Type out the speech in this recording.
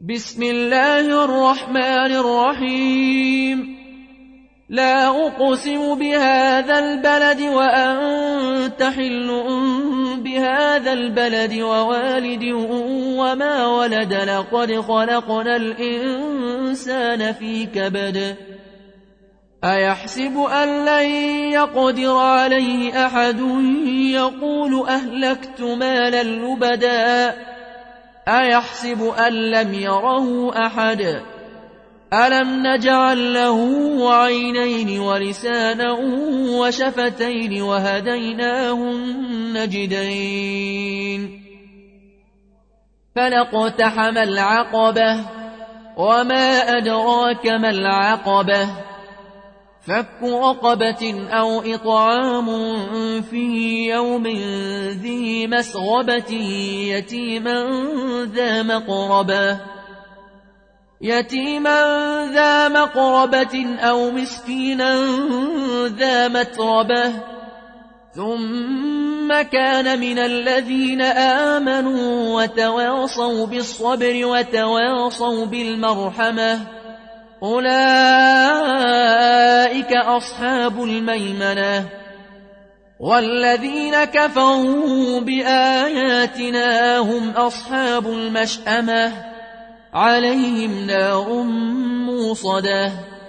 بسم الله الرحمن الرحيم. لا أقسم بهذا البلد وأنت حل بهذا البلد ووالد وما ولد لقد خلقنا الإنسان في كبد أيحسب أن لن يقدر عليه أحد يقول أهلكت مالا لبدا أيحسب أن لم يره أحد ألم نجعل له عينين ولسانا وشفتين وهديناه النجدين فلاقتحم العقبة وما أدراك ما العقبة فك رقبة أو إطعام في يوم ذي مسغبة يتيما ذا مقربة أو مسكينا ذا متربة ثم كان من الذين آمنوا وتواصوا بالصبر وتواصوا بالمرحمة أولئك أصحاب الميمنة والذين كفروا بآياتنا هم أصحاب المشأمة عليهم نار موصدة